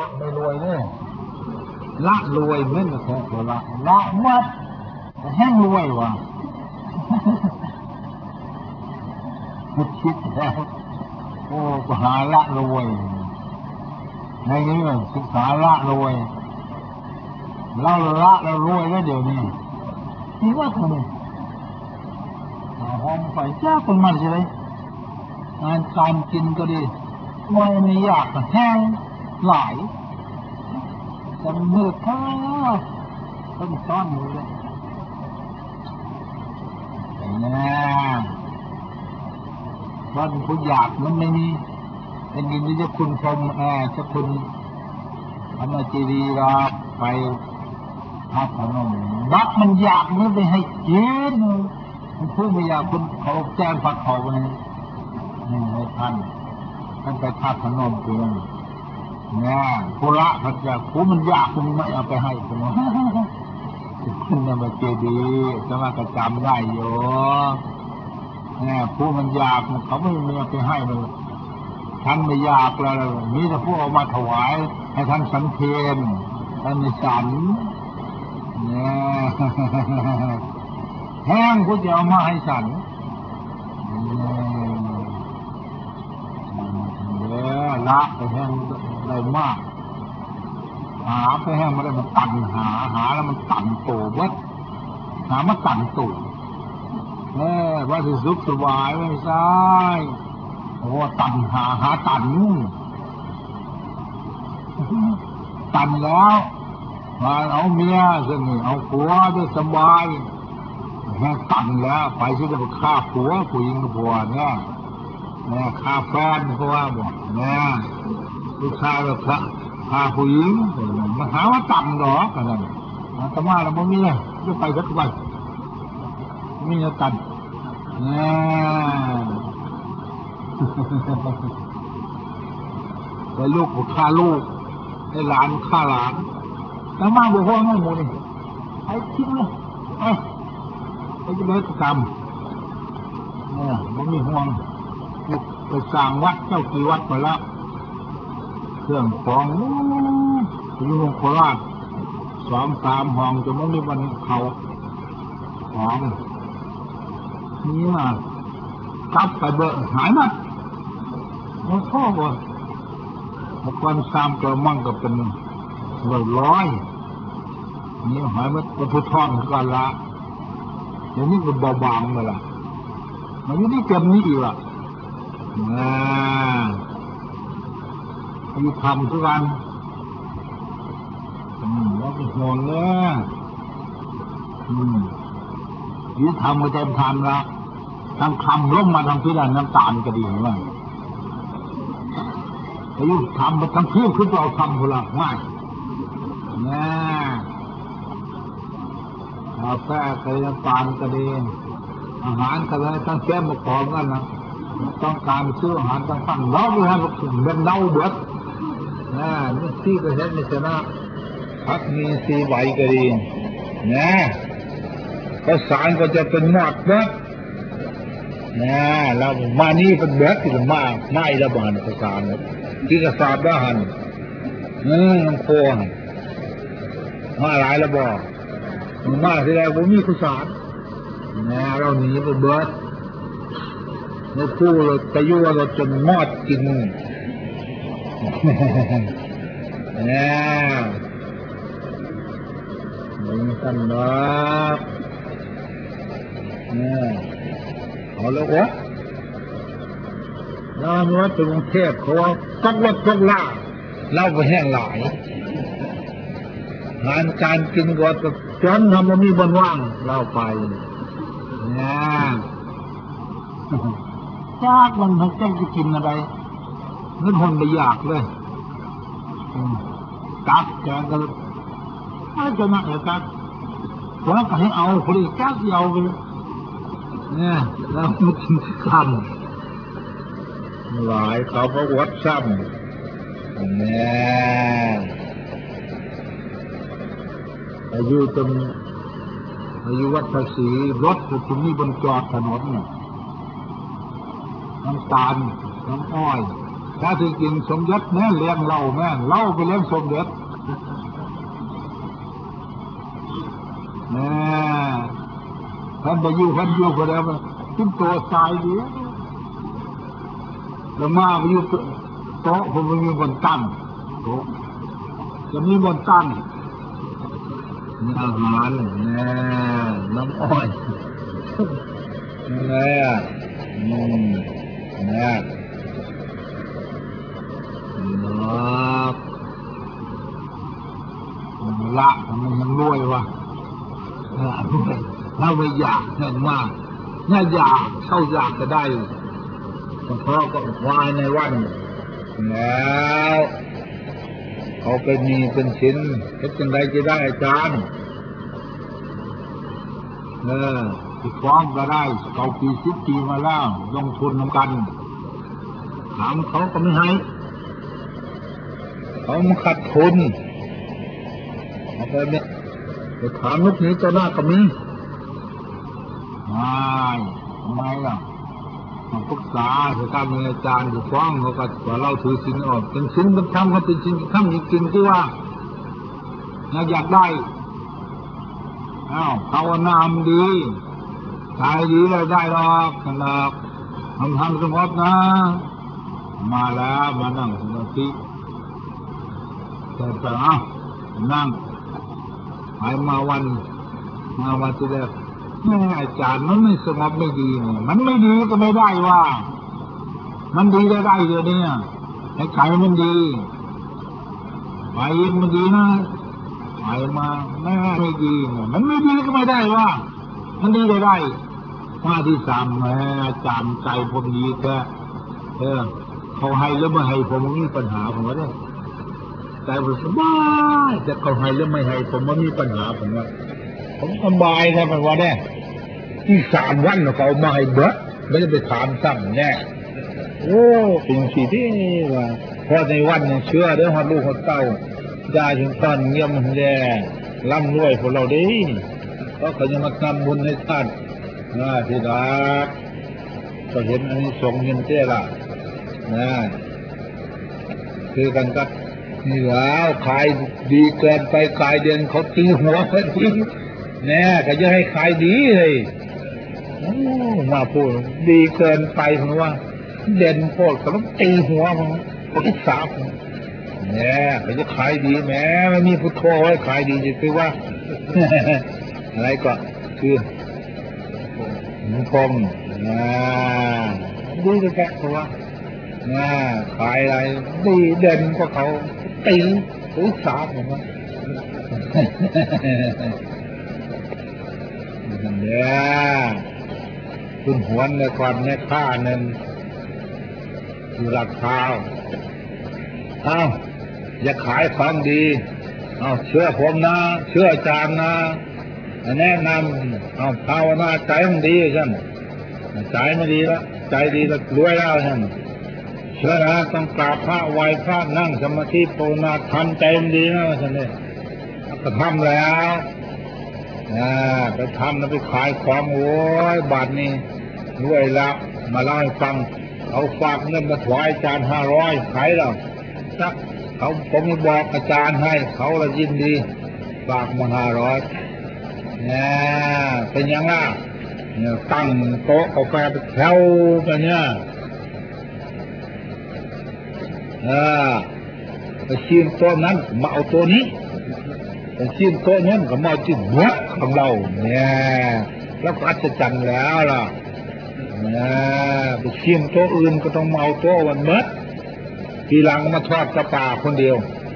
ไม่รวยเนี่ยละรวยเหมือนกับของละมัดแห้งรวยวะคิดแล้วโอ้ก็หาละรวยในนี้ศึกษาละรวยเราละเรารวยแล้วเดี๋ยวนี้นี่ว่าคนนี้หอมไฟจ้าคนมันใช่ไหมงานการกินก็ดีไม่อยากแห้งหลายจะมืดข้าต้องซ่อนอยู่เลยนะว่าผู้อยากมันไม่มีเป็นยินดีจะคุณชมจะคุณทำมาจีดีเราไปพระพนมบักมันอยากมันไปให้กินมันพูดไม่อยากคุณเขาแจ้งผักเขาไปนี่ให้ท่านไปพระพนมคุณเนี่ยโคละเขาจะคุณมันอยากคุณไม่เอาไปให้คุณคุณทำมาจีดีจะมากระจำได้อยู่เนี่ยผู้มันอยากเขาไม่มีเอาไปให้มันท่านไม่อยากแล้วมีแต่ผู้เอามาถวายให้ท่านสันเพลท่านในสันเนี่ยแห้งผู้จะเอามาให้สันเนี่ยละไปแห้งได้มากหาไปแห้งมาได้มันตันหาแล้วมันตันโตวัดหามาตันโตว่าจะสุขสบายไม่ใช่โอ้ตันหาตันแล้วมาเอาเมียสิเอาผัวจะสบายแค่ตันแล้วไปที่จะไปฆ่าผัวผู้หญิงกับผัวเนี่ยฆ่าแฟนเพราะว่าบอกเนี่ยลูกชายแบบฆ่าผู้หญิงมาหาว่าตันหรอกันนั่นแต่ว่าเราไม่มีเลยจะไปสักวันมีจะตันแต่ลูกฆ่าลูกให้หลานฆ่าหลานแต่มาบอกว่าไม่หมดเลยไอ้คิดเลยไอ้จะเลิกกรรมมันมีห่วงไปสร้างวัดเจ้ากี่วัดไปแล้วเครื่องของอยู่โคราช2-3 ห้องจะไม่มีวันเขาของนี่มากลับไปเบอร์หายมามันพ่อว่าความซ้ำก็มั่งก็เป็นร้อยนี่หายมันพุทธอนกันละอย่างนี้ก็เบาบางเลยล่ะมันนี่เก็บนี้อีกล่ะอยู่ทำทุกวันแล้วก็ห่วงเนี่ยยิ่งทำก็เต็มทำละทั้งคำล้มมาทางที่ด้านน้ำตาลก็ดีเหมือนกันอายุทำมาทั้งเพื่อนขึ้นเอาทำพลังง่ายกาแฟกระน้ำตาลก็ดีอาหารก็เลยตั้งแก้มมาขอกันนะต้องการซื้ออาหารต้องตั้งเล่าด้วยฮะเป็นเล่าเบิดนี่ที่ก็เห็นในชนะพักมีสีใบก็ดีภาษาก็จะเป็นหนักนะเรามานี่เป็นเบิดที่มาไม่ระบาดภาษาเนี่ยที่กระสาบได้หันน้ำโคมาหลายระบาดมาที่แรกผมมีภาษาเราหนีไปเบิดในคู่เราจะยั่วเราจนมอดกินมีกันนะเอาแล้ววะเราเมื่อถึงกรุงเทพเขาต้องรถต้องล่าเล่าไปแห้งหลายงานการกินก็จะจนทำมันมีบนว่างเล่าไปจากมันทั้งแจ้งจะกินอะไรเงินคนไม่อยากเลยตักแกก็ไม่จะนักเลยตักคนนั้นก็ให้เอาคนนี้จักเอาไปแล้วมันกินคำหลายเขาก็วัดซ้ำอายุจนอายุวัดภาษีรถตรงนี้บนจอดถนนน้ำตาลน้ำอ้อยถ้าที่กินสมยศแม่เลี้ยงเราแม่เล่าไปเลี้ยงสมยศแม่ท่านไปอยู่คนเดียวขึ้นตัวทรายดีแล้วมาไปอยู่โต๊ะผมไม่มีบนตั้งโต๊ะจะมีบนตั้งมีอาหารน้ำอ้อยแม่แม่ละมันยังรวยวะถ้าไม่อยากเงินมากถ้าอยากเข้าอยากจะได้เพราะก็วายในวันแล้วเขาเป็นมีเป็นชิ้นเฮ็ดจังไดจะได้อาจารย์ที่ฟ้องก็ได้เขาปี10 ปีมาแล้วลงทุนนำกันถามเขาก็ไม่ให้เขามาขาดทุนเอาไปเนี่ยไปถามลูกนี้จะน่าก็มีทำไมล่ะมาปรึกษาเหตุการณ์อาจารย์ที่ฟ้องเขาก็ว่าเราถือศีลออกเป็นศีลเป็นธรรมเขาเป็นศีลเป็นธรรมจริงๆที่ว่าอยากได้ภาวนามดีใจดีเลยได้หรอกนะครับทำสงบนะมาแล้วมานั่งสมาธิแต่นั่งหายมาวันที่แรกแม่อาจารย์มันไม่สงบไม่ดีเนี่ยมันไม่ดีก็ไม่ได้ว่ามันดีได้เดี๋ยวนี้ไอ้ไข่มันดีไปมันดีนะไปมาแม่ไม่ดีมันไม่ดีก็ไม่ได้ว่ามันดีได้มาที่3แม่อาจารย์ใจผมดีแค่เขาให้แล้วไม่ให้ผมมีปัญหาผมว่าได้ใจผมสบายแต่เขาให้แล้วไม่ให้ผมมันมีปัญหาผมสบายแค่มันว่าได้ที่3 วันเขามาให้เบิดไม่ได้ไปถามซ้ำแน่โอ้เป็นสิ่งที่ว่าพอในวันเนี่ยเชื่อเด้อฮอดลูกฮอดเต้าได้ถึงตอนเงียบแย่ร่ำรวยพวกเราดีเพราะเขาจะมาทำบุญให้ท่านที่รักก็เห็นอันนี้ส่งเงินเจ้าละคือกันก็นี่แล้วขายดีเกินไปขายเดือนเขาตีหัวเขาทิ้งแน่ก็จะให้ขายดีเลยมาพูดดีเกินไปเพราะว่าเด่นโคตรก็ต้องตีหัวมันก็ต้องสาบเนี่ยก็จะขายดีแม้ไม่มีพุทโธไว้ขายดีจะคือว่าอะไรก็คือพรมดีจะแค่เพราะว่าขายอะไรดีเด่นก็เขาตีหรือสาบผมว่าเนี่ยคุณหวนในความแน่ค่านึงอยู่หลักเท้าอย่าขายของดีเชื่อผมนะเชื่ออาจารย์นะแนะนำภาวนาใจมันดีใช่ไหมใจไม่ดีแล้วใจดีแล้วรวยแล้วใช่ไหมเชื่อนะต้องกราบพระไหว้พระนั่งสมาธิภาวนาทำใจมันดีนะใช่ไหมก็ทำแล้วไปทำแล้วไปขายของโอ้ยบาทนี้รวยแล้วมาเล่าให้ฟังเขาฝากเงินมาถวายอาจารย์500ขายแล้วสักผมบอกอาจารย์ให้เขาละยินดีฝากมา500เป็นยังไงตั้งโต๊ะกาแฟไปแถวไปเนี่ยไปชิมโต๊ะนั้นมาเอาตัวนี้ไปชิมโต๊ะนั้นก็มาจิ้มหัวของเราเนี่ยแล้วก็อัศจรรย์แล้วล่ะไปชิมโต๊ะอื่นก็ต้องมาเอาโต๊ะวันเมื่อทีหลังมาทอดกระป่าคนเดียว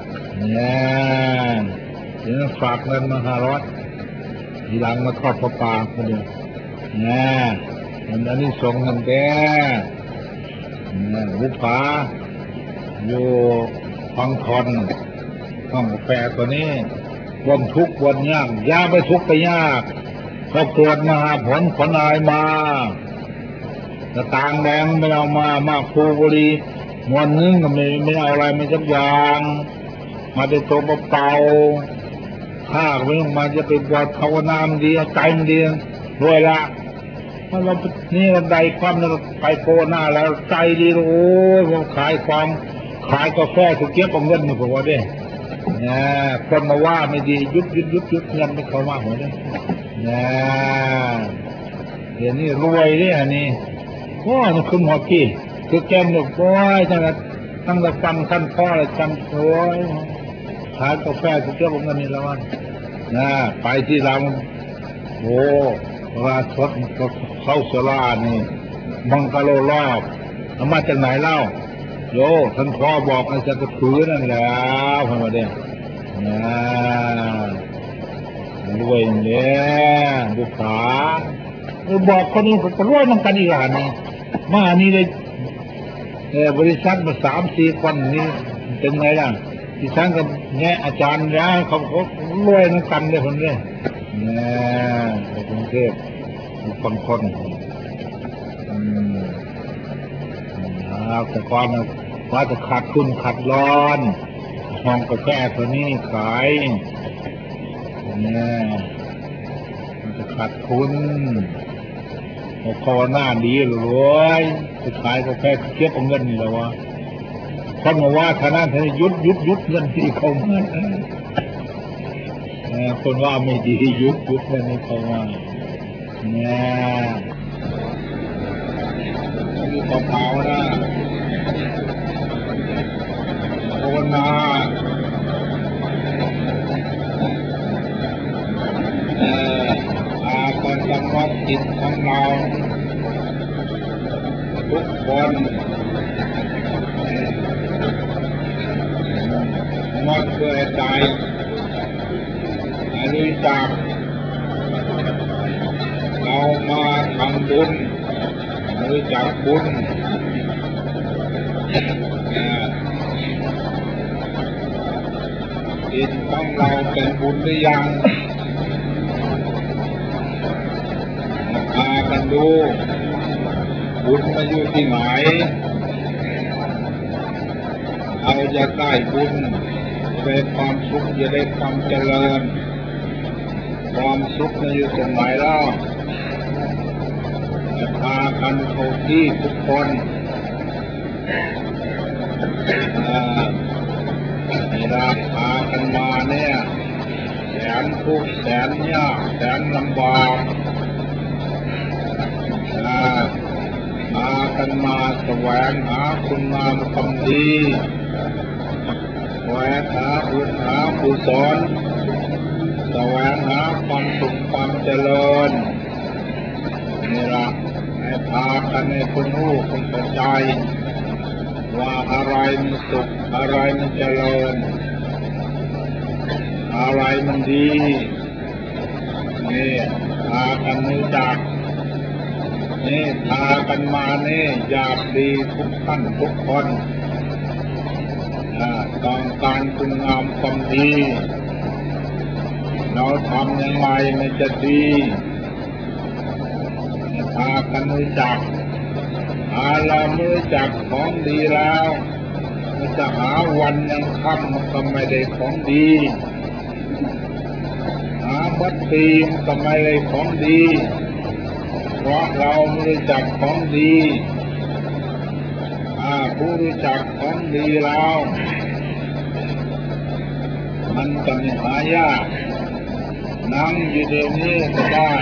เดี๋ยวฝากเงินมา500ทีหลังมาทอดกระป่าคนเดียวอันนี้ส่งเงินแกบุปผาอยู่ฟังทอนห้องกาแฟตัวนี้วนทุกข์วนยากยาไปทุกข์ไปยากพอตรวจมาผลอะไรมาต่างแดงไม่เอามาคูบุรีมวนนึงก็ไม่เอาอะไรไม่สักอย่างมาเป็นตัวเปล่าถ้าเรื่องมาจะเป็นวัดภาวนามดีใจมันดีรวยละเรานี่เราใดความเราไปโคหน้าแล้วใจดีโอ้ผมขายกาแฟถูกเก็บเอาเงินมาผมว่าเนี่ยคนมาว่าไม่ดียุดเงินไม่เข้ามาหัวเนี่ยเดี๋ยวนี้รวยเนี่ยนี่ว้ามันขึ้นหัวกี้คือแกมหนุกโอ้ยตั้งแต่ฟังท่านพ่อเลยจำโอ้ยขายกาแฟถูกเก็บเอาเงินนี่แล้วไปที่เราโอ้ราชดเข้าสลานี่บังกะโลรอบเอามาจากไหนเล่าโยท่านพ่อบอกให้จะถือนั่นแหละพอมาเด้รวยเนี่ยบุษาบอกคนนี้ก็รวยน้ำกันอีกหลานนี่มานี่เลยบริษัทมา3-4 คนนี่เป็นไงล่ะที่ฉันกับแง่อาจารย์แล้วเขารวยน้ำกันเลยคนนี้ในกรุงเทพคนแต่ก่อนว่าจะขาดทุนขาดร้อนห้องกาแฟตัวนี้ขายมันจะขาดทุนพอหน้าดีรวยจะขายกาแฟเก็บเอาเงินนี่แล้ววะคนมาว่าขนาดนี้ยุดเงินที่เขาเงินคนว่าไม่ดียุดเงินที่เขาว่ามีกระเป๋านะภาวนาการกำหนดจิตของเราทุกคนมดเพื่อใจอริจักเรามาทำบุญรู้จักบุญจิตของเราเป็นบุญหรือยังพากันดูบุญมาอยู่ที่ไหนเอาจะได้บุญจะได้ความสุขจะได้ความเจริญความสุขมาอยู่ตรงไหนล่ะพากันเข้าที่ทุกคนเวลาพากันมาเนี่ยแสนทุกข์แสนยากแสนลำบากพากันมาแสวงหาคุณงามความดีแสวงหาบุญหากุศลแสวงหาความสุขความเจริญนี่ละให้พากันในคนรู้คนเข้าใจว่าอะไรมันสุขอะไรมันเจริญอะไรมันดีนี่พากันรู้จักนี่พากันมานี่อยากดีทุกท่านทุกคนต้องการคุณงามความดีเราทำยังไงมันจะดีพากันรู้จักเรารู้จักของดีแล้วมันจะหาวันยังค่ำมันก็ไม่ได้ของดีหาบัดตีมก็ไม่ได้ของดีเพราะเราไม่รู้จักของดีผู้รู้จักของดีแล้วมันจะไม่หายากนั่งอยู่เดี๋ยวนี้ก็ได้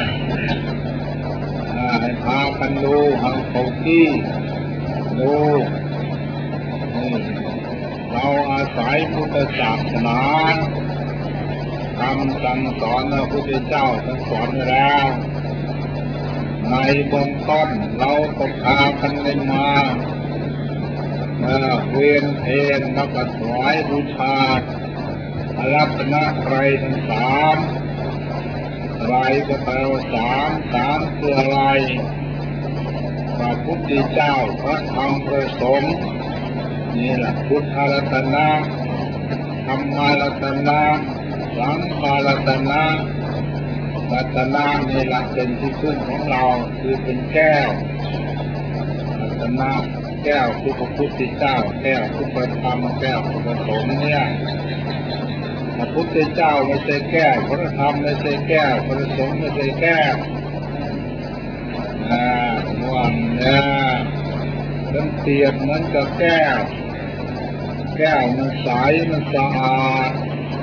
ให้พากันดูหางเขาที่ดูเราอาศัยพุทธศาสนาคำสั่งสอนพระพุทธเจ้าท่านสอนไว้แล้วในเบื้องต้นเราต้องพากันได้มาเวียนเทียนแล้วก็ถวายบูชาพระรัตนตรัยทั้งสามไรก็แปลว่าสามคืออะไรพระพุทธเจ้าพระธรรมพระสงฆ์นี่แหละพุทธรัตนะธรรมรัตนะสังฆรัตนะรัตนะนี่แหละเป็นที่พึ่งของเราคือเป็นแก้วรัตนะแก้วคือพระพุทธเจ้าแก้วคือพระธรรมแก้วคือพระสงฆ์เนี่ยพระพุทธเจ้าไม่ใช่แก้วพระธรรมไม่ใช่แก้วพระสงฆ์ไม่ใช่แก้วมันเปรียบเหมือนกับแก้วมันใสมันสะอาด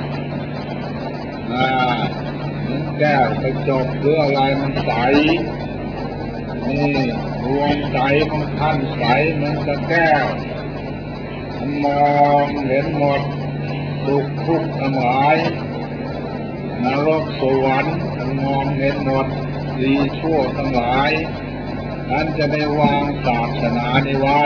เหมือนแก้วกระจกหรืออะไรมันใสนี่ดวงใจของท่านใสเหมือนกับแก้วมันมองเห็นหมดทุกข์ทั้งหลายนรกสวรรค์มันมองเห็นหมดดีชั่วทั้งหลายท่านจะได้วางศาสนานี้ไว้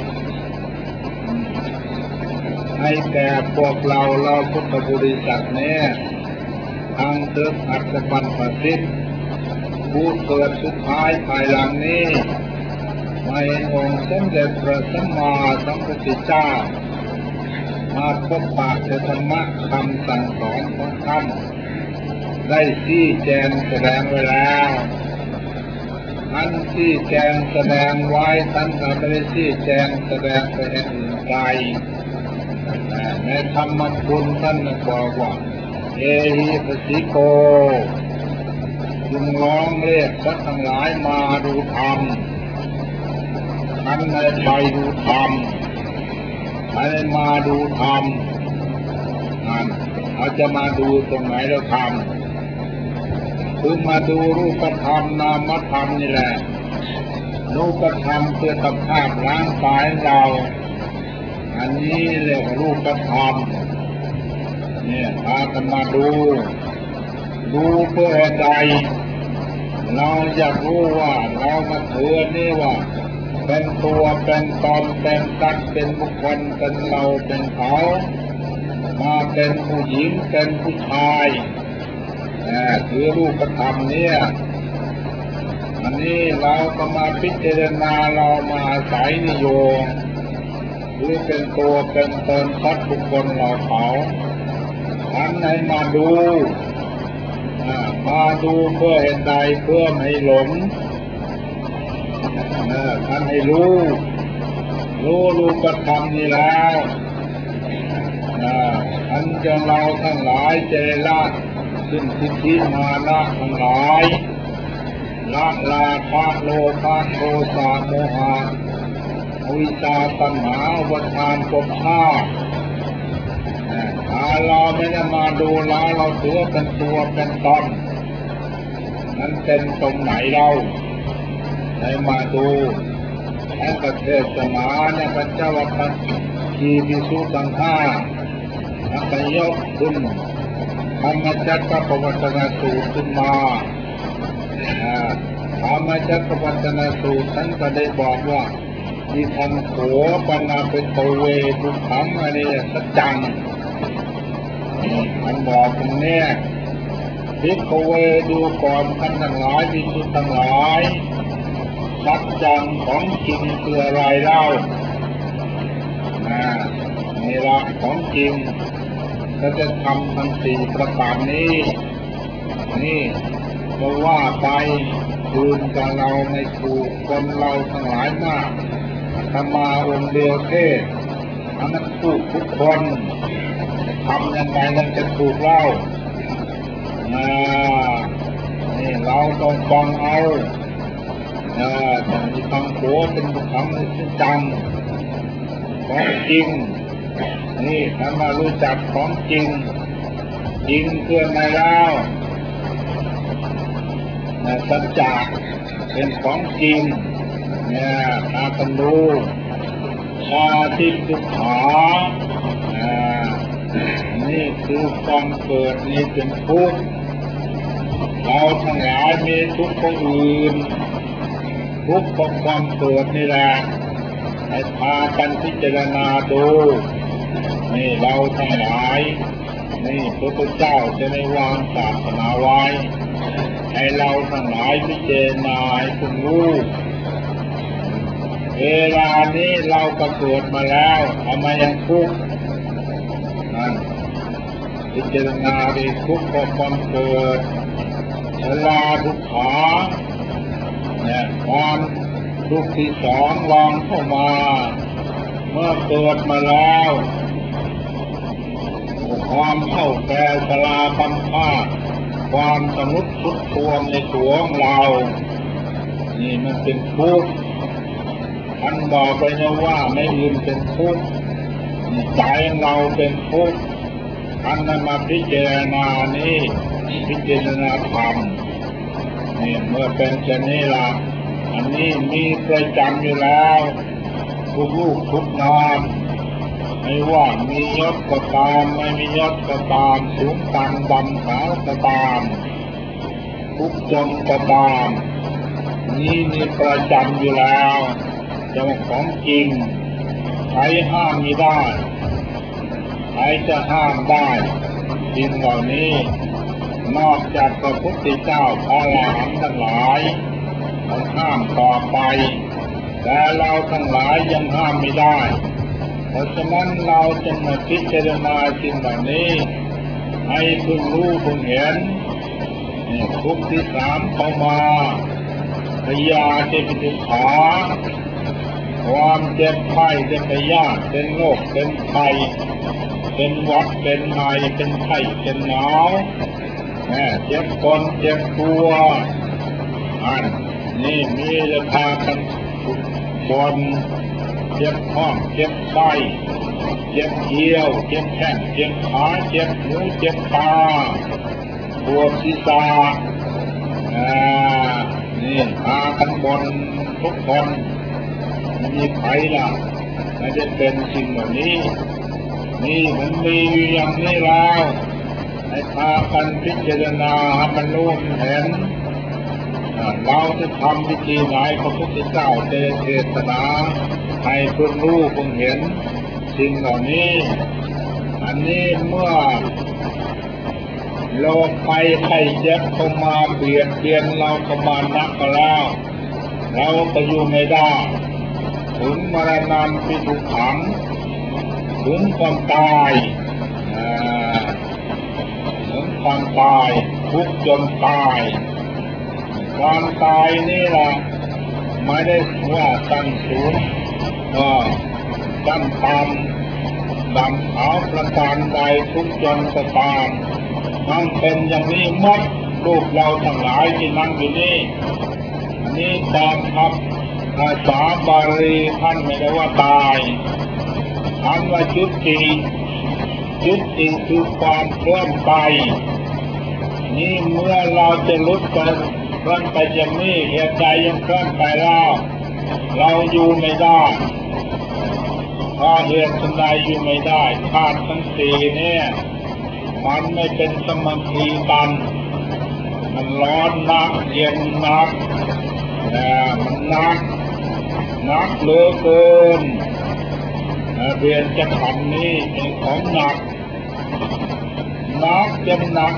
ให้แก่พวกเราพุทธบริษัทเนี่ยทางเติมอัตปันประสิทธิ์ผู้เกิดสุดท้ายภายหลังนี้มาเห็นองค์สมเด็จพระสัมมาสัมพุทธเจ้ามาพบปะธรรมะคำสั่งสอนของท่านได้ชี้แจงแสดงไว้แล้วท่านชี้แจงแสดงไว้ท่านก็ไม่ได้ชี้แจงแสดงไปให้อื่นไกลในธรรมคุณท่านบอกว่าเอหิปัสสิโกจึงร้องเรียกสัตว์ทั้งหลายมาดูธรรมท่านได้ไปดูธรรมท่านได้มาดูธรรมนั่นเขาจะมาดูตรงไหนแล้วธรรมคือมาดูรูปธรรมนามธรรมนี่แหละรูปธรรมคือสภาพร่างกายเราอันนี้เรียกว่ารูปธรรมเนี่ยพากันมาดูเพื่อใดเราอยากรู้ว่าเรามาถือนี่ว่าเป็นตัวเป็นตนเป็นสัตว์เป็นบุคคลเป็นเราเป็นเขามาเป็นผู้หญิงเป็นผู้ชายถือรูปธรรมเนี่ยอันนี้เราก็มาพิจารณาเรามาอาศัยนิยมหรือเป็นตัวเป็นตนสัตว์บุคคลเราเขาท่านให้มาดูเพื่อเห็นใดเพื่อไม่หลงท่านให้รู้รูปธรรมนี่แล้วท่านจะเราทั้งหลายเจละซึ่งทิฏฐิมานะทั้งหลายละราคะโลภะโทสะโมหะอวิชชาตัณหาอุปาทานภพชาติเราไม่ได้มาดูเราถือเป็นตัวเป็นตนนั้นเป็นตรงไหนเราให้มาดูให้ประเทศนาเนี่ยพระเจ้าวัดกีภิกษุทั้งห้าท่านก็ยกขึ้นธรรมจักรปวัตนสูตรขึ้นมาธรรมจักรปวัตนสูตรท่านก็ได้บอกว่าที่ทำโขปนาเป็นโตเวทุกขังอันนี้สัจจังท่านบอกตรงนี้พิกเวดูก่อนท่านทั้งหลายภิกษุทั้งหลายสัจจังของจริงคืออะไรเล่านี่ละของจริงก็จะทำทั้งสี่ประการนี้นี่ก็ว่าไปคืนกับเราในถูกคนเราทั้งหลายมากธรรมาองค์เดียวเทศอันนั้นถูกทุกคนทำยังไงมันจะถูกเล่านี่เราต้องฟังเอาต้องมีฟังโขเป็นบุคคลที่จังของจริงนี่ถ้ามารู้จักของจริงเพื่อไม่เล่าสัจจะเป็นของจริงเนี่ยตากันดูชาติทุกขานี่คือความเกิดนี่เป็นทุกข์เราทั้งหลายมีทุกข์คนอื่นทุกข์ของความเกิดนี่แหละให้พากันพิจารณาดูนี่เราทั้งหลายนี่พระพุทธเจ้าจะได้วางศาสนาไว้ให้เราทั้งหลายพิจารณาให้คุณรู้เวลานี้เราก็เกิดมาแล้วทำไมยังทุกข์พิจารณาในทุกข์ของความเกิดชราทุกขาเนี่ยความทุกข์ที่สองวางเข้ามาเมื่อเกิดมาแล้วความเข้าแก่ชราบังคับความสมุดสุดทวงในตัวของเรานี่มันเป็นทุกข์ท่านบอกไปนะว่าไม่อื่นเป็นทุกข์ใจเราเป็นทุกข์ท่านมาพิจารณานี้พิจารณาธรรมนี่เมื่อเป็นเช่นนี้ล่ะอันนี้มีประจำอยู่แล้วทุกลูกทุกนามไม่ว่ามียศก็ตามไม่มียศก็ตามสูงต่ำดำขาวก็ตามทุกจนก็ตามนี่มีประจำอยู่แล้วจะว่าของจริงใครห้ามไม่ได้ใครจะห้ามได้สิ่งเหล่านี้นอกจากพระพุทธเจ้าพระอรหันต์ทั้งหลายเขาห้ามต่อไปแต่เราทั้งหลายยังห้ามไม่ได้เพราะฉะนั้นเราจะมาพิจารณาสิ่งเหล่านี้ให้พึงรู้พึงเห็นทุกข์ที่สามเข้ามาพยาธิเป็นทุกขาความเจ็บไข้เจ็บพยาธิเป็นโรคเป็นไข้เป็นหวัดเป็นไอเป็นไข้เป็นหนาวเจ็บปนเจ็บตัวนี่มีจะพากันบนเจ็บท้องเจ็บไส้เจ็บเยี่ยวเจ็บแข้งเจ็บขาเจ็บหูเจ็บตาปวดศีรษะนี่พากันบนทุกคนมีใครล่ะไม่ได้เป็นสิ่งเหล่านี้นี่มันมีอยู่อย่างนี้แล้วให้พากันพิจารณาให้มันรู้เห็นเราจะทำวิธีไหนพระพุทธเจ้าเทศนาให้เพิ่งรู้เพิ่งเห็นสิ่งเหล่านี้อันนี้เมื่อโรคภัยไข้เจ็บเข้ามาเบียดเบียนเราเข้ามานักแล้วเราก็อยู่ไม่ได้ถึงมรณะพิทุกขังถึงความตายถึงความตายทุกจนตายความตายนี่แหละไม่ได้ว่าตั้งสูงตั้งต่ำดำขาวประการใดทุกจนก็ตามมันเป็นอย่างนี้หมดลูกเราทั้งหลายที่นั่งอยู่นี่นี่ตามครับภาษาบาลีท่านไม่ได้ว่าตายท่านว่าจุติคือความเคลื่อนไปนี่เมื่อเราจะลุกไปเคลื่อนไปอย่างนี้เหตุใจยังเคลื่อนไปแล้วเราอยู่ไม่ได้เพราะเหตุใดอยู่ไม่ได้ธาตุทั้งสี่เนี่ยมันไม่เป็นสมาธิกันมันร้อนนักเย็นนักมันนักเหลือเกินเรียนจะคำนี้เป็นของหนักจนหนัก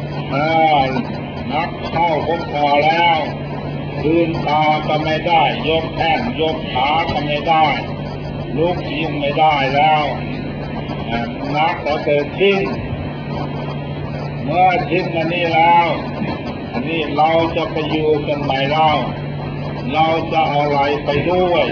เข้าก็พอแล้วลืมตาก็ไม่ได้ยกแขนยกขาก็ไม่ได้ลุกยืนไม่ได้แล้วนักก็เกิดทิ้งเมื่อทิ้งอันนี้แล้วอันนี้เราจะไปอยู่กันไหนเราจะเอาอะไรไปด้วย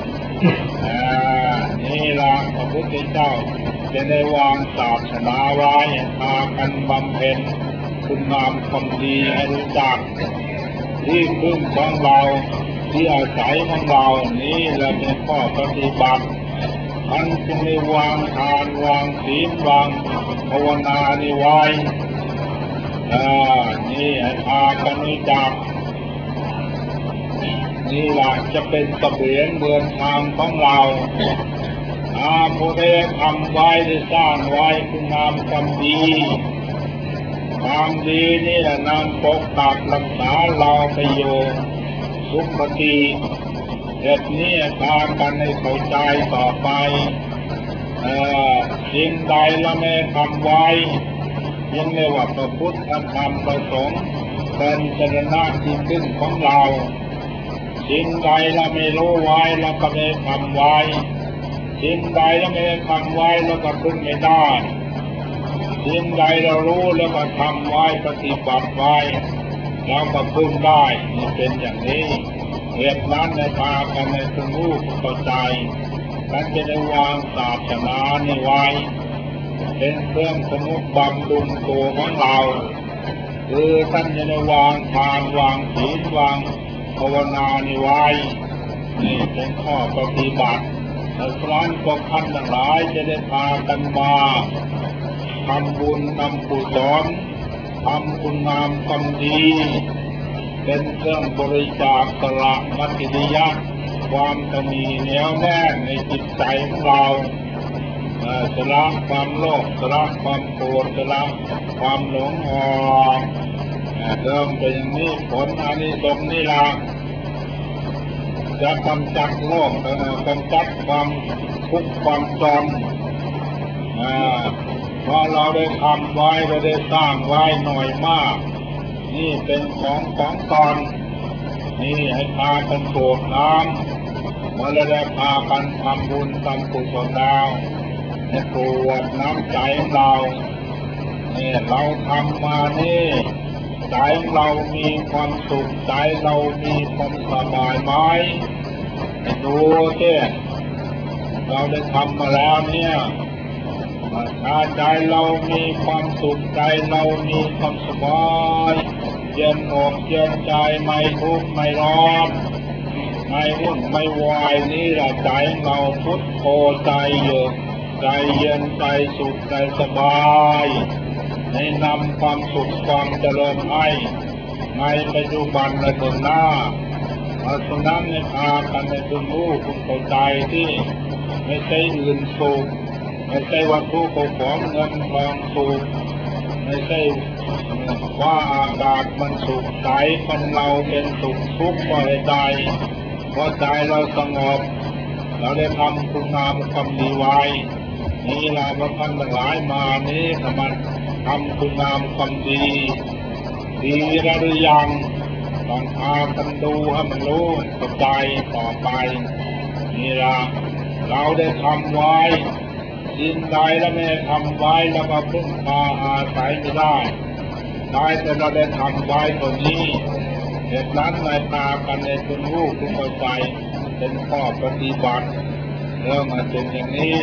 นี่ละพระพุทธเจ้าจะได้วางศาสนาไว้พากันบำเพ็ญคุณงามความดีให้รู้จักที่พึ่งของเราที่อาศัยของเรานี้เราเป็นข้อปฏิบัติท่านจึงได้วางทานวางศีลวางภาวนานี้ไว้นี่ให้พากันรู้จักนี่แหละจะเป็นเสบียงเดินทางของเราผู้ใดทำไว้ได้สร้างไว้คุณงามความดีความดีนี่แหละนำปกปักรักษาเราไปอยู่สุขติเหตุนี้พากันให้เข้าใจต่อไปสิ่งใดเราไม่ทำไว้ยังเรียกว่าพระพุทธธรรมประสงค์เป็นสรณะที่พึ่งของเราสิ่งใดเราไม่รู้ไว้เราก็ไม่ทำไว้สิ่งใดเราไม่ทำไว้เราก็พึ่งไม่ได้สิ่งใดเรารู้แล้วก็ทำไว้ปฏิบัติไว้เราก็พึ่งได้นี่เป็นอย่างนี้เหตุนั้นในพากันในสมุขเข้าใจกันจะได้วางศาสนานี้ไว้เป็นเครื่องสมุขบำรุงตัวของเราคือท่านจะได้วางทานวางศีลวางภาวนานี้ไว้นี่เป็นข้อปฏิบัติครั้นพวกท่านทั้งหลายจะได้พากันมาทำบุญทำกุศลทำคุณงามความดีเป็นเครื่องบริจาคสละมัตติยะความตนีแน่วแน่ในจิตใจของเราสละความโลภสละความโกรธสละความหลงออกเริ่มเป็นอย่างนี้ผลอานิสงส์นี่ล่ะจะกำจัดโลภกำจัดความทุกข์ความจนเพราะเราได้ทำไว้เราได้สร้างไว้หน่อยมากนี่เป็นของตอนนี่ให้พากันโกรธน้ำเมื่อเราได้พากันทำบุญทำกุศลแล้วให้กรวดน้ำใจของเรานี่เราทำมานี่ใจเรามีความสุขใจเรามีความสบายไหมดูสิเราได้ทำมาแล้วเนี่ยถ้าใจเรามีความสุขใจเรามีความสบายเย็นอกเย็นใจไม่ทุกข์ไม่ร้อนไม่วุ่นไม่วายนี่แหละใจเราพุทโธใจเยือกใจเย็นใจสุขใจสบายให้นำความสุขความเจริญให้ในปัจจุบันและต้นหน้าเพราะฉะนั้นให้พากันในคุณรู้คุณเข้าใจที่ไม่ใช่อื่นสุขไม่ใช่วัตถุของเงินทองสุขไม่ใช่ว่าอากาศมันสุขใจคนเราเป็นสุขทุกข์ก็ให้ใจเพราะใจเราสงบเราได้ทำคุณงามความดีไว้นี่แหละว่าท่านทั้งหลายมานี้ทำมันทำคุณงามความดีดีหรือยังต้องพากันดูให้มันรู้เข้าใจต่อไปนี่ละเราได้ทำไว้สิ่งใดแล้วไม่ทำไว้แล้วก็พึ่งพาอาศัยไม่ได้แต่เราได้ทำไว้ตรงนี้เหตุนั้นในพากันในคุณรู้คุณเข้าใจเป็นข้อปฏิบัติเรื่องมาเป็นอย่างนี้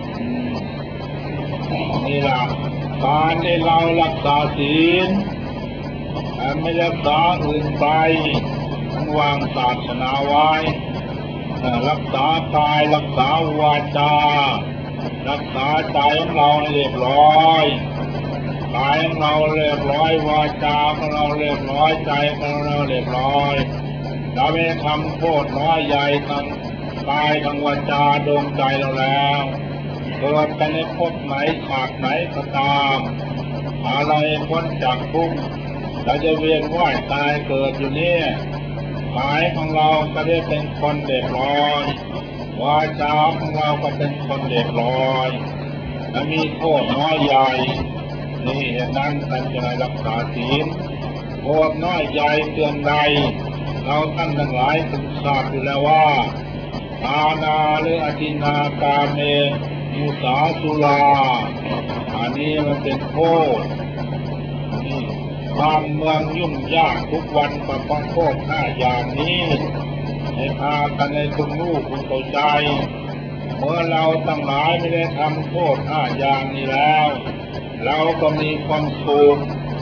นี่ล่ะการที่เรารักษาศีลไม่รักษาอื่นไปวางศาสนาไว้รักษากายรักษาวาจารักษาใจของเราให้เรียบร้อยกายของเราเรียบร้อยวาจาของเราเรียบร้อยใจของเราเรียบร้อยเราไม่ทำโทษน้อยใหญ่ทั้งกายทั้งวาจาดวงใจเราแล้วเกิดกันในภพไหนฉากไหนก็ตามอะไรพ้นจากทุกข์เราจะเวียนว่ายตายเกิดอยู่นี่กายของเราก็ได้เป็นคนเรียบร้อยวาจาของเราก็เป็นคนเรียบร้อยและมีโทษน้อยใหญ่นี่เหตุนั้นท่านจะได้รักษาศีลโทษน้อยใหญ่เตือนใดเราท่านทั้งหลายถึงทราบอยู่แล้วว่าทานาหรืออธินากาเมมุสาสุราอันนี้มันเป็นโทษนี่ความเมืองยุ่งยากทุกวันกับความโทษ5 อย่างนี้ให้พากันในคุณรู้คุณเข้าใจเมื่อเราทั้งหลายไม่ได้ทำโทษ5 อย่างนี้แล้วเราก็มีความสุข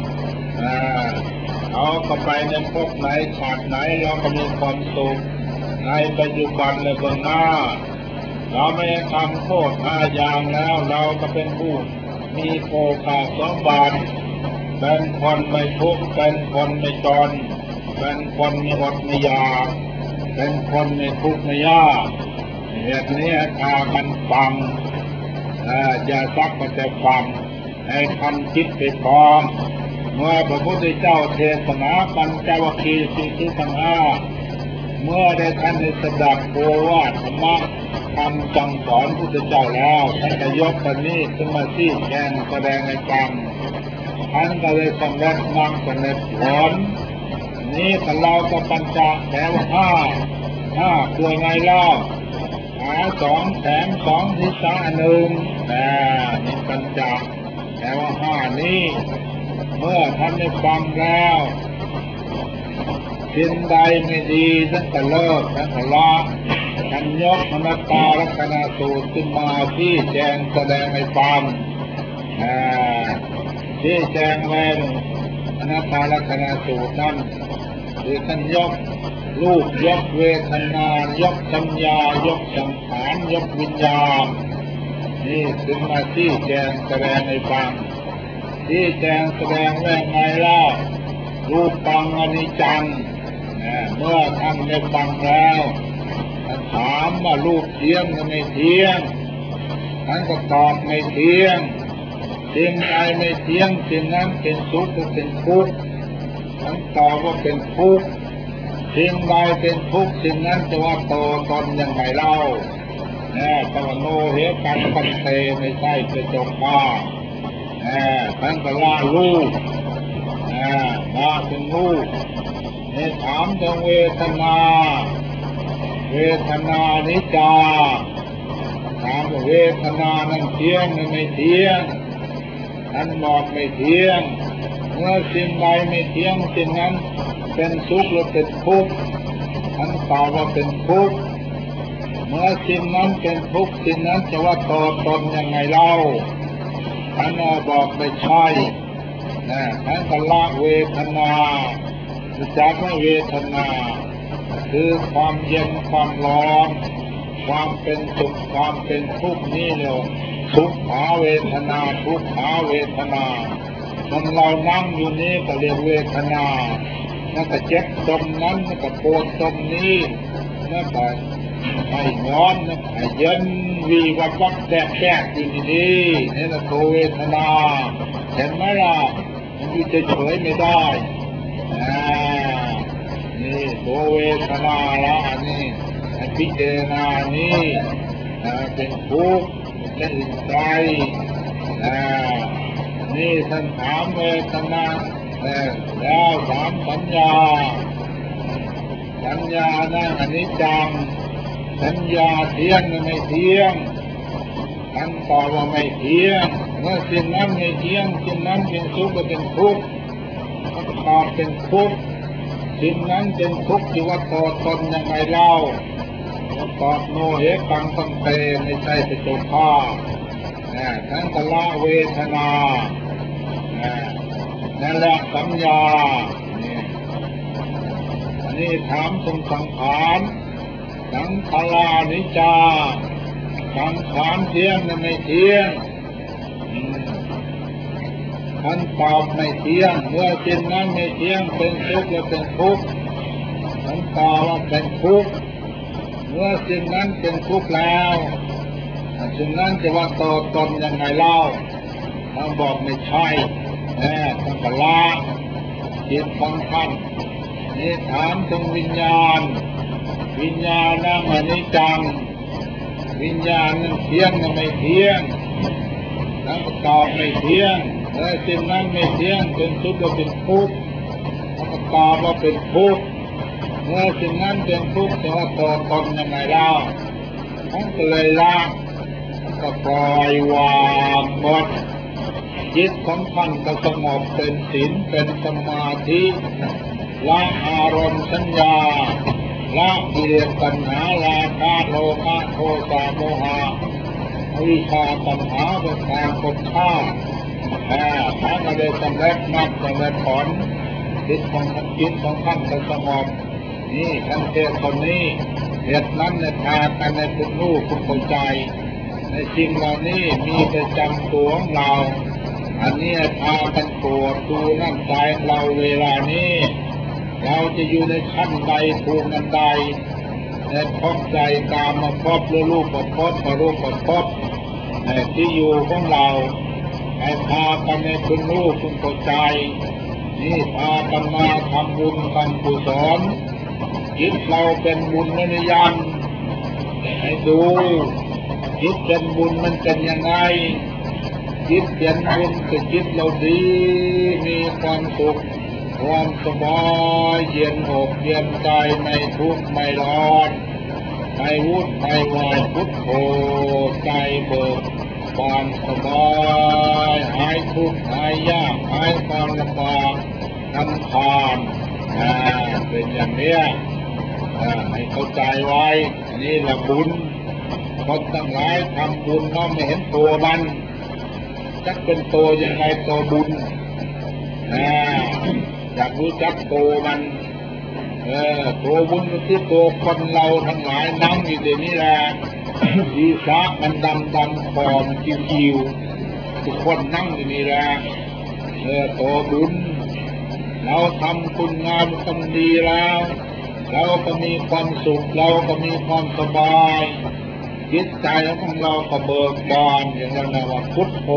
เอาก็ไปในภพไหนชาติไหนเราก็มีความสุขในปัจจุบันและเบื้องหน้าเราไม่ทำโทษ5 อย่างแล้วเราก็เป็นผู้มีโภคสมบัติเป็นคนไม่ทุกข์เป็นคนไม่จนเป็นคนไม่อดไม่อยากเป็นคนไม่ทุกข์ไม่ยากเหตุนี้พากันฟังอย่าซักแต่ฟังให้ทำจิตไปพร้อมเมื่อพระพุทธเจ้าเทศนาปัญจวัคคีย์สิ่งทั้ง5เมื่อได้ท่านได้สดับโอวาทธรรมะคำสั่งสอนพุทธเจ้าแล้วท่านก็ยกตอนนี้ขึ้นมาชี้แจงแสดงให้ฟังท่านก็เลยสำเร็จมรรคสำเร็จผลนี่แต่เราก็ปัญจแถว5คือไงเล่าหา2แถม2ทิศ1นี่ปัญจแถว5นี้เมื่อท่านได้ฟังแล้วสิ่งใดไม่ดีท่านก็เลิกท่านก็ละท่านยกอนัตตาลักษณะสูตรขึ้นมาที่แจงแสดงให้ฟังที่แจงไว้อนัตตาลักษณะสูตรนั้นคือท่านยกรูปยกเวทนายกสัญญายกสังขารยกวิญญาณนี่ถึงมาที่แจงแสดงให้ฟังที่แจงแสดงแว่ไงเล่ารูปปังอนิจจังเมื่อท่านได้ฟังแล้วท่านถามว่ารูปเที่ยงหรือไม่เที่ยงท่านก็ตอบไม่เที่ยงสิ่งใดไม่เที่ยงสิ่งนั้นเป็นสุขหรือเป็นทุกข์ท่านตอบว่าเป็นทุกข์สิ่งใดเป็นทุกข์สิ่งนั้นจะว่าโตตนยังไงเล่าตะโนเหกันปันเตไม่ใช่จะจงบ้าท่านก็ละลูกละเป็นลูกให้ถามถึงเวทนาเวทนานิจจาถามว่าเวทนานั้นเที่ยงหรือไม่เที่ยงท่านบอกไม่เที่ยงเมื่อสิ่งใดไม่เที่ยงสิ่งนั้นเป็นสุขหรือเป็นทุกข์ท่านตอบว่าเป็นทุกข์เมื่อสิ่งนั้นเป็นทุกข์สิ่งนั้นจะว่าโตตนยังไงเล่าท่านบอกไม่ใช่ท่านก็ละเวทนาจากเวทนาคือความเย็นความร้อนความเป็นสุขความเป็นทุกข์นี่เนาะทุกขาเวทนาทุกขาเวทนามันเรานั่งอยู่นี่ก็เรียกเวทนานั่นก็เจ็บตรงนั้นนั่นก็ปวดตรงนี้นั่นก็ให้ร้อนนั่นก็เย็นวีวับวับแทกอยู่นี่นี่แหละตัวเวทนาเห็นไหมล่ะมันอยู่เฉยๆไม่ได้นี่ตัวเวทนาละนี่พิจารณานี่เป็นทุกข์เป็นอื่นใจนี่ท่านถามเวทนาแล้วถามสัญญานั่นอนิจจังสัญญาเที่ยงหรือไม่เที่ยงท่านตอบว่าไม่เที่ยงเมื่อสิ่งนั้นไม่เที่ยงสิ่งนั้นเป็นทุกข์ก็เป็นทุกข์ตอบเป็นทุกข์สิ่งนั้นเป็นทุกข์ที่ว่าตัวตนยังไงเล่าตอบโนเหกังสังเตไม่ใช่เป็นตัวข้าทั้งตละเวทนานั่นแหละสัญญาอันนี้ถามถึงสังขารสังขารนิจจาสังขารเที่ยงหรือไม่เที่ยงท่านตอบไม่เที่ยงเมื่อสิ่งนั้นไม่เที่ยงเป็นทุกข์หรือเป็นทุกข์ท่านตอบว่าเป็นทุกข์เมื่อสิ่งนั้นเป็นทุกข์แล้วสิ่งนั้นจะว่าโตตนยังไงเล่าท่านบอกไม่ใช่ท่านก็ละจิตของท่านนี่ถามถึงวิญญาณนั่งอนิจจังวิญญาณนั้นเที่ยงหรือไม่เที่ยงท่านก็ตอบไม่เที่ยงสิ่งนั้นไม่เที่ยงเป็นทุกข์หรือเป็นทุกข์ท่านก็ตอบว่าเป็นทุกข์เมื่อสิ่งนั้นเป็นทุกข์จะว่าโตตนยังไงเล่าท่านก็เลยละก็ปล่อยวางหมดจิตของท่านก็สงบเป็นศีลเป็นสมาธิละอารมณ์สัญญาละกิเลสตัณหาราคะโลภะโทสะโมหะอวิชชาตัณหาเป็นการกดข้าท่านก็ได้สำเร็จมรรคสำเร็จผลจิตของท่านก็สงบนี่ท่านเทศคนนี้เหตุนั้นในพากันในคุณรู้คุณเข้าใจในสิ่งเหล่านี้มีประจำตัวของเราอันนี้พากันตรวจดูนั่นใจเราเวลานี้เราจะอยู่ในขั้นใดภูมิใดในพบใจตามมาพบหรือรูปพบมารูปพบที่อยู่ของเราให้พากันในคุณรู้คุณเข้าใจนี่พากันมาทำบุญทำกุศลจิตเราเป็นบุญหรือยังให้ดูจิตเป็นบุญมันเป็นยังไงจิตเป็นบุญคือจิตเราดีมีความสุขความสบายเย็นอกเย็นใจไม่ทุกข์ไม่ร้อนไม่วุ่นไม่วายพุทโธใจเบิกความสบายหายทุกข์หายยากหายความลำบากทำทานเป็นอย่างนี้ให้เข้าใจไว้นี่แหละบุญคนทั้งหลายทำบุญน้อมไม่เห็นตัวมันจักเป็นตัวยังไงตัวบุญอยากรู้จักตัวมันตัวบุญก็คือตัวคนเราทั้งหลายนั่งอยู่ในนี้แหละศีรษะมันดำคอมันคิ้วทุกคนนั่งอยู่นี่แหละตัวบุญเราทำคุณงามความดีแล้วเราก็มีความสุขเราก็มีความสบายจิตใจของเราก็เบิกบานอย่างนั้นนะว่าพุทโธ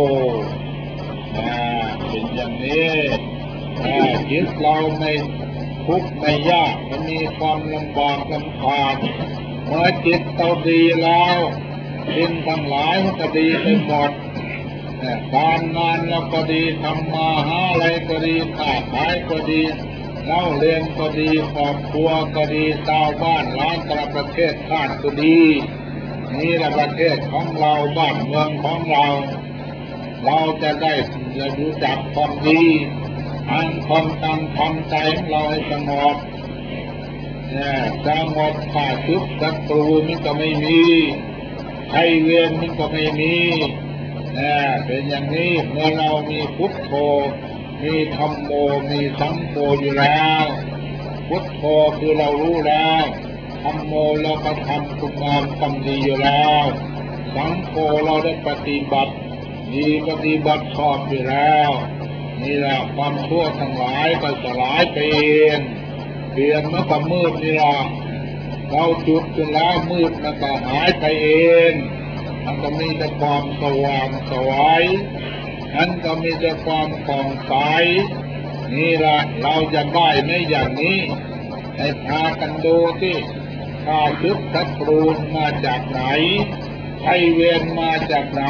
เป็นอย่างนี้จิตเราไม่ทุกข์ไม่ยากมันมีความลำบากลำบากเมื่อจิตเราดีแล้วสิ่งทั้งหลายมันก็ดีไปหมดการงานเราก็ดีทำมาหาอะไรก็ดีค้าขายก็ดีเล่าเรียนก็ดีครอบครัวก็ดีชาวบ้านล้านตระประเทศชาติก็ดีนี่แหละประเทศของเราบ้านเมืองของเราจะได้รู้จักความดีทางความตั้งทำใจของเราให้สงบสงบขาดทุกข์ศัตรูมันก็ไม่มีใครเวรมันก็ไม่มีเป็นอย่างนี้เมื่อเรามีพุทโธมีธัมโมมีสังโฆอยู่แล้วพุทโธคือเรารู้แล้วธัมโมเราก็ทำคุณงามความดีอยู่แล้วสังโฆเราได้ปฏิบัติดีปฏิบัติชอบอยู่แล้วนี่แหละความชั่วทั้งหลายก็สลายไปเองเปลี่ยนมันก็มืดนี่แหละเราจุดจนแล้วมืดมันก็หายไปเองมันก็มีแต่ความสว่างสวยมันก็มีแต่ความผ่องใสนี่แหละเราจะได้ไม่อย่างนี้ให้พากันดูที่ข้าศึกศัตรูมาจากไหนไข้เวรมาจากไหน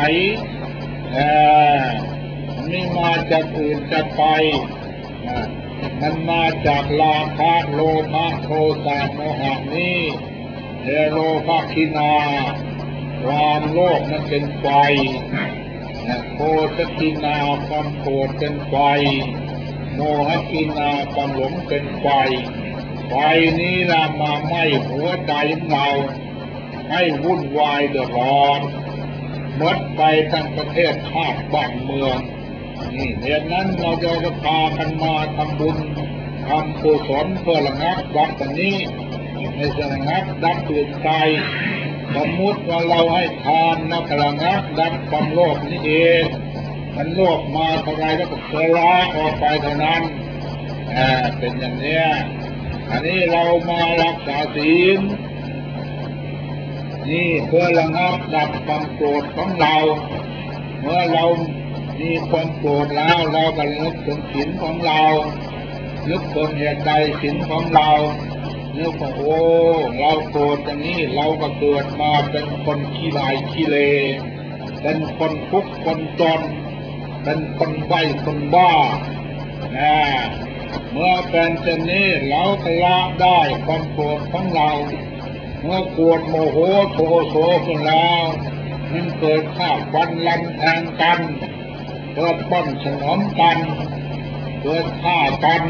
ไม่มาจากอื่นจะไปมันมาจากราคะโลภะโทสะโมหะนี้โลภะคินาความโลภมันเป็นไฟโทสะคินาความโกรธเป็นไฟโมหะคินาความหลงเป็นไฟไฟนี้ละมาไหม้หัวใจของเราให้วุ่นวายเดือดร้อนหมดไปทั้งประเทศชาติบ้านเมืองนี่เหตุนั้นเราจะพากันมาทำบุญทำกุศลเพื่อระงับดับตัวนี้ไม่ใช่ระงับดับตื่นใจสมมุติว่าเราให้ทานนะระงับดับความโลภนี่เองมันโลภมาเท่าไรแล้วก็สละออกไปเท่านั้นเป็นอย่างนี้อันนี้เรามารักษาศีลนี่เพื่อระงับดับความโกรธของเราเมื่อเรามีความโกรธแล้วเราก็นึกถึงศีลของเรานึกถึงเหตุใดศีลของเรานึกว่าโอ้เราโกรธอย่างนี้เราก็เกิดมาเป็นคนขี้ลายขี้เลเป็นคนทุกข์คนจนเป็นคนใบ้คนบ้าเมื่อเป็นเช่นนี้เราก็ละได้ความโกรธของเราเมื่อโกรธโมโหโทโสขึ้นแล้วมันเกิดฆ่าฟันลันแทงกันเกิดป้อนสนอมกันเกิดฆ่ากัน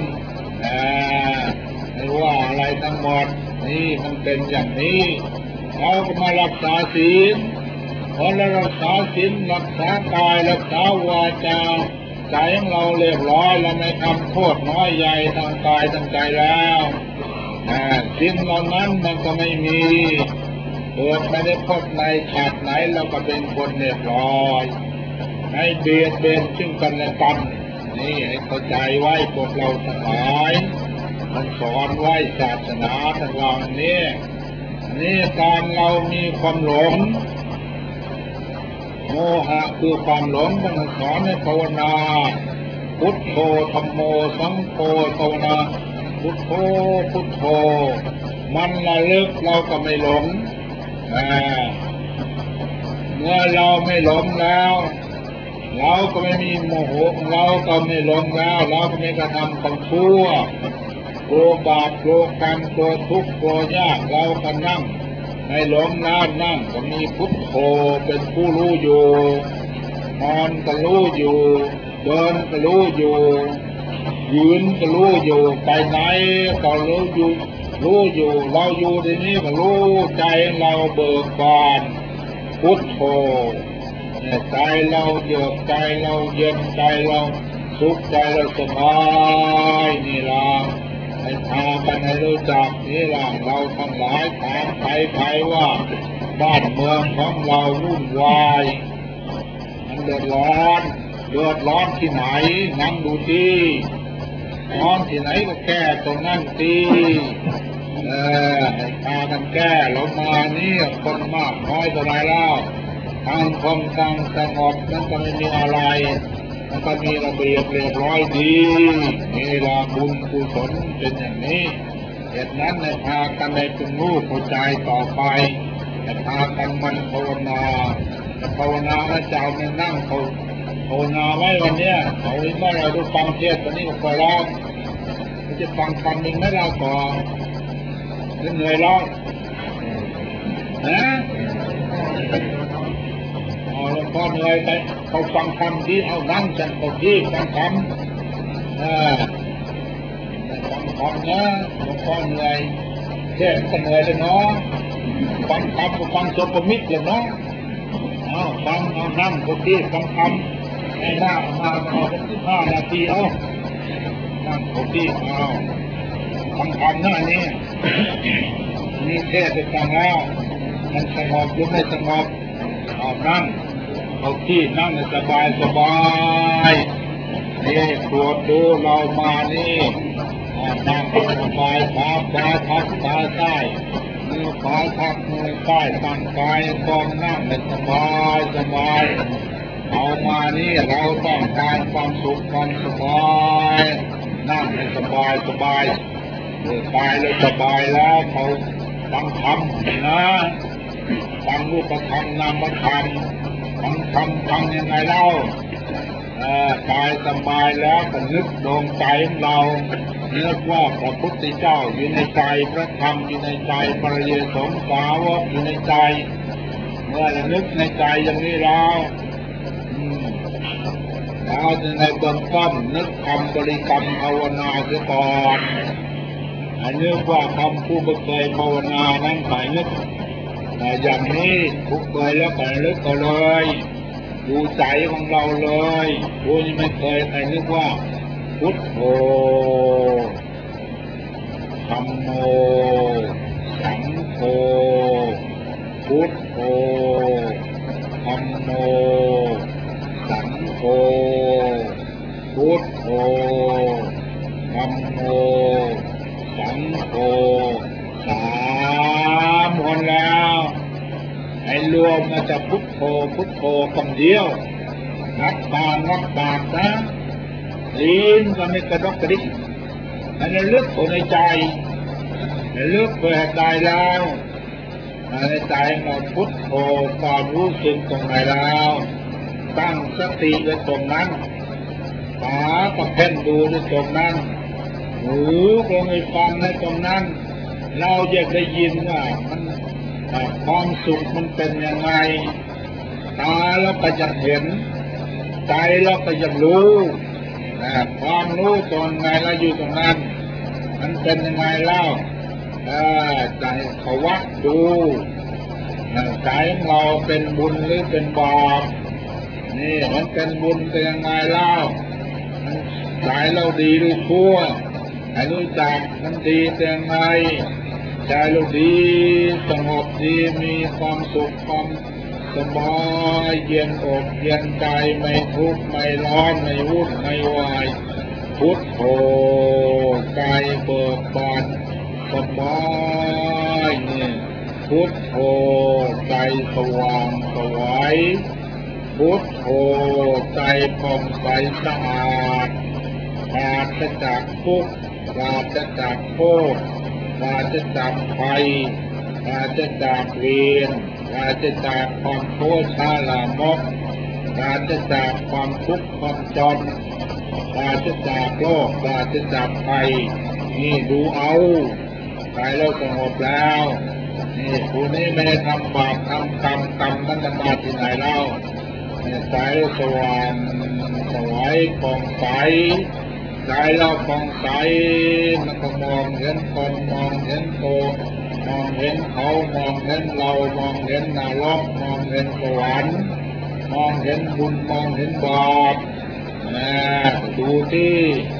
ไม่ว่าอะไรทั้งหมดนี่มันเป็นอย่างนี้เราก็มารักษาศีลพอเรารักษาศีลรักษากายรักษาวาจาใจของเราเรียบร้อยแล้วไม่ทำโทษน้อยใหญ่ทางกายทางใจแล้วสิ่งเหล่านั้นมันก็ไม่มีเกิดไม่ได้พบในชาติไหนเราก็เป็นคนเรียบร้อยให้เบียดเบียนซึ่งกันและกันนี่ให้เข้าใจไว้พวกเราทั้งหลายมันสอนไว้ศาสนาทั้งหลายนี่การเรามีความหลงโมหะคือความหลงมันสอนให้ภาวนาพุทโธธัมโมสังโฆภาวนาพุทโธพุทโธมันระลึกเราก็ไม่หลงเมื่อเราไม่หลงแล้วเราก็ไม่มีโมโหเราก็ไม่หลงแล้วเราก็ไม่กระทำความชั่วโกรธบาปโกรธกรรมโกรธทุกข์โกรธยากเราก็นั่งไม่หลงนั่งก็มีพุทโธเป็นผู้รู้อยู่นอนก็รู้อยู่เดินก็รู้อยู่ยืนก็รู้อยู่ไปไหนก็รู้อยู่เราอยู่ที่นี่ก็รู้ใจเราเบิกบานพุทโธใจเราเยือกใจเราเย็นใจเราสุขใจเราสบายนี่ล่ะให้พากันให้รู้จักนี่ล่ะเราทั้งหลายถามใครว่าบ้านเมืองของเราวุ่นวายมันเดือดร้อนที่ไหนนั่งดูที่ร้อนที่ไหนก็แก้ตรงนั้นทีให้พากันแก้เรามานี่คนมากน้อยเท่าไรแล้วทางคนทางสงบนั่นก็ไม่มีอะไรมันก็มีระเบียบเรียบร้อยดีนี่ละบุญกุศลเป็นอย่างนี้เหตุนั้นให้พากันในพึงรู้เข้าใจต่อไปให้พากันมันภาวนาภาวนาแล้วเจ้าเนี่ยนั่งภาวนาไว้วันเนี้ยเขาเมื่อเราดูฟังเทศน์วันนี้ก็คอยร้องมันจะฟังคำหนึ่งไม่เล่าก่อนเหนื่อยร้องนะหลวงพ่อเหนื่อยไปเขาฟังคำที่เอานั่งจันทร์ที่ฟังคำฟังคำนะหลวงพ่อเหนื่อยเทศก็เหนื่อยเลยเนาะฟังคำก็ฟังจบประมิตรเลยเนาะฟังเอานั่งที่ฟังคำให้หน้ามาเอา15 นาทีเอานั่งที่เอาฟังคำหน้านี้นี่เทศไปฟังแล้วมันสงบหรือไม่สงบเอานั่งเอาที่นั่งสบายนี่ตรวจดูเรามานี่นั่งสบายขาขวาทับขาซ้ายมือขวาทับมือซ้ายตั้งกายกองนั่งสบายเอามานี่เราต้องการความสุขความสบายนั่งสบายตายแล้วสบายแล้วเขาฟังธรรมนะฟังรูปธรรมนามธรรมฟังยังไงเล่ากายสบายแล้วก็นึกดวงใจของเรานึกว่าพระพุทธเจ้าอยู่ในใจพระธรรมอยู่ในใจพระเยซูสาวกอยู่ในใจเมื่อเรานึกในใจอย่างนี้แล้วเราจะในเบื้องต้นนึกคำบริกรรมภาวนาเสียก่อนให้นึกว่าคำผู้เคยภาวนานั้นไปนึกอย่างนี้ทุกเคยแล้วไปนึกก็เลยดูใจของเราเลยผู้ที่ไม่เคยไปนึกว่าพุทโธธัมโมสังโฆพุทโธธัมโมสังโฆพุทโธธัมโมสังโฆ3 คนแล้วให้รวมมาจากพุทโธคำเดียวนับปากนะลิ้นก็ไม่กระดกกระดิกอันนี้ลึกในใจลึกไปใจแล้วในใจเราพุทโธความรู้สึกตรงไหนแล้วตั้งสติไว้ตรงนั้นตาก็เพ่งดูในตรงนั้นหูก็ให้ฟังในตรงนั้นเราอยากได้ยินว่ามันความสุขมันเป็นยังไงตาเราก็จะเห็นใจเราก็จะรู้ความรู้ตรงไหนเราอยู่ตรงนั้นมันเป็นยังไงเล่าใจเขาวัดดูใจของเราเป็นบุญหรือเป็นบาปนี่มันเป็นบุญเป็นยังไงเล่าใจเราดีหรือชั่วให้รู้จักมันดีเป็นยังไงใจเราดีสงบดีมีความสุขความสบายเย็นอกเย็นใจไม่ทุกข์ไม่ร้อนไม่วุ่นไม่วายพุทโธใจเบิกบานสบายนี่พุทโธใจสว่างสวัยพุทโธใจผ่องใสสะอาดปราศจากทุกข์ปราศจากโทษปราศจากภัยปราศจากเวรปราศจากความโทษชาลามกปราศจากความทุกข์ความจนปราศจากโรคปราศจากภัยนี่ดูเอาใจเราสงบแล้วนี่ผู้นี้ไม่ได้ทำบาปทำกรรมมันจะมาที่ไหนเล่าใจเราสว่างสวยผ่องใสใจเราผ่องใสมันก็มองเห็นคนมองเห็นโตมองเห็นเขามองเห็นเรามองเห็นนรกมองเห็นสวรรค์มองเห็นบุญมองเห็นบาปดูที่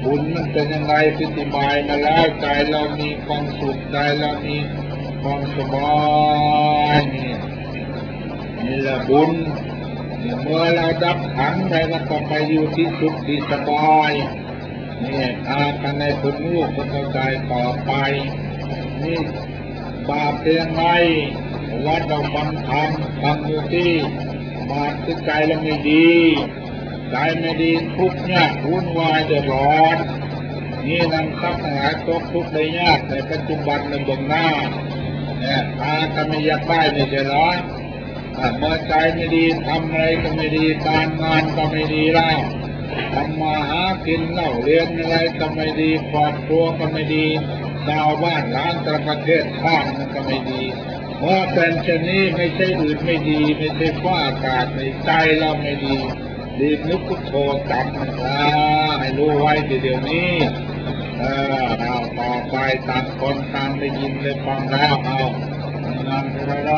บุญมันเป็นยังไงอธิบายมาแล้วใจเรามีความสุขใจเรามีความสบายนี่แหละบุญเมื่อเราดับขันได้ก็ต้องไปอยู่ที่สุขที่สบายนี่พากันในคนรู้คนเข้าใจต่อไปนี่บาปเป็นยังไงวัดเราฟังธรรมฟังอยู่ที่บาปคือใจเราไม่ดีใจไม่ดีทุกข์ยากวุ่นวายเดือดร้อนนี่นำทรัพย์ทั้งหลายตกทุกข์ได้ยากในปัจจุบันในเบื้องหน้าเนี่ยพากันไม่อยากได้ไม่ใช่หรอเมื่อใจไม่ดีทำอะไรก็ไม่ดีการงานก็ไม่ดีแล้วทำมาหากินเล่าเรียนอะไรก็ไม่ดีครอบครัวก็ไม่ดีชาวบ้านร้านประเทศชาติมันก็ไม่ดีเมื่อเป็นเช่นนี้ไม่ใช่อื่นไม่ดีไม่ใช่ว่าอากาศในใจเราไม่ดีรีบนึกพุทโธจับมันให้รู้ไว้ทีเดียวนี้เอาต่อไปต่างคนต่างได้ยินได้ฟังแล้วเอางานไปแล้ว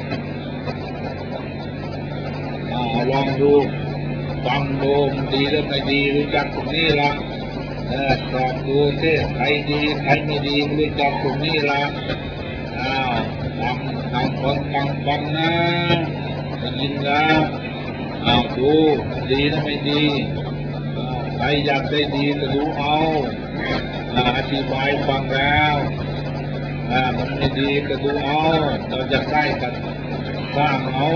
ลองดูฟังดูมันดีหรือไม่ดีรู้จักตรงนี้ละสอบดูสิใครดีใครไม่ดีรู้จักตรงนี้ละต่างคนต่างฟังนะได้ยินแล้วดูดีหรือไม่ดีใครอยากได้ดีก็ดูเอาอธิบายฟังแล้วมันไม่ดีก็ดูเอาเราจะได้กันสร้างเอา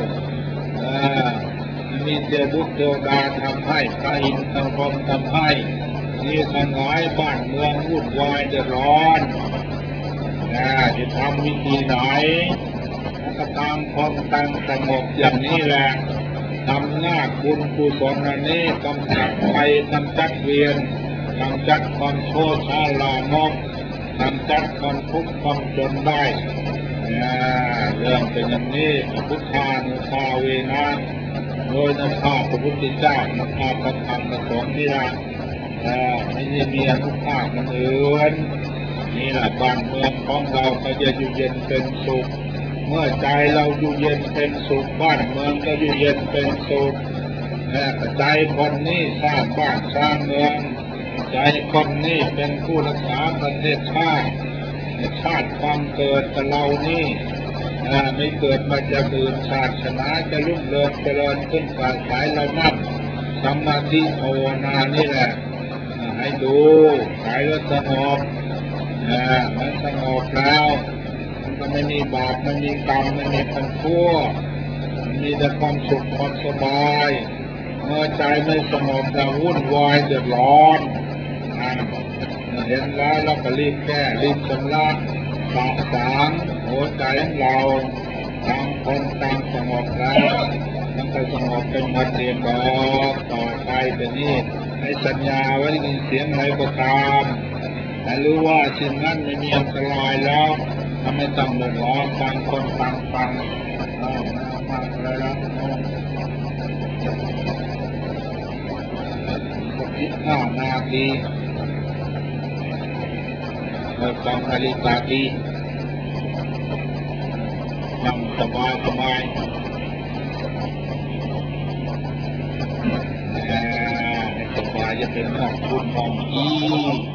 มีเจ้าบุตรเจ้าดาทำให้พระอินทร์ทำพรหมทำให้นี่ทั้งหลายบ้านเมืองวุ่นวายเดือดร้อนจะทำวิธีไหนก็ตามความตั้งสงบอย่างนี้แหละทำหน้าบุญกุศลอันนี้กำจัดไปกำจัดเวียนกำจัดความโชว์ชาลามกกำจัดความทุกข์ความจนได้เรื่องเป็นอย่างนี้พุทธานุภาเวนะโดยนำพาพระพุทธเจ้านำพาพระธรรมพระสงฆ์นี่ละไม่ใช่มีอนุภาพมันอื่นนี่แหละบ้านเมืองของเราก็จะอยู่เย็นเป็นสุขเมื่อใจเราอยู่เย็นเป็นสุขบ้านเมืองก็อยู่เย็นเป็นสุขใจคนนี้สร้างบ้านสร้างเมืองใจคนนี้เป็นผู้รักษาประเทศชาติความเกิดกับเรานี่ไม่เกิดมาจากอื่นศาสนาจะรุ่งเรืองเจริญขึ้นกว่าสายเรานั่งสมาธิภาวนานี่แหละให้ดูสายแล้วสงบมันสงบแล้วมันก็ไม่มีบาปไม่มีกรรมไม่มีความชั่วมีแต่ความสุขความสบายเมื่อใจไม่สงบจะวุ่นวายเดือดร้อนเห็นแล้วเราก็รีบแก้รีบชำระสะสางหัวใจของเราต่างคนต่างสงบแล้วมันก็สงบเป็นหมดเองบอกต่อไปแต่นี้ให้สัญญาไว้ได้ยินเสียงอะไรก็ตามแต่รู้ว่าสิ่งนั้นไม่มีอันตรายแล้วทำให้ต้องเดือดร้อนต่างคนต่างฟังมากเลยนะ15 นาทีฟังนาฬิกาดีนั่งสบายสบายจะเป็นของคุณของอี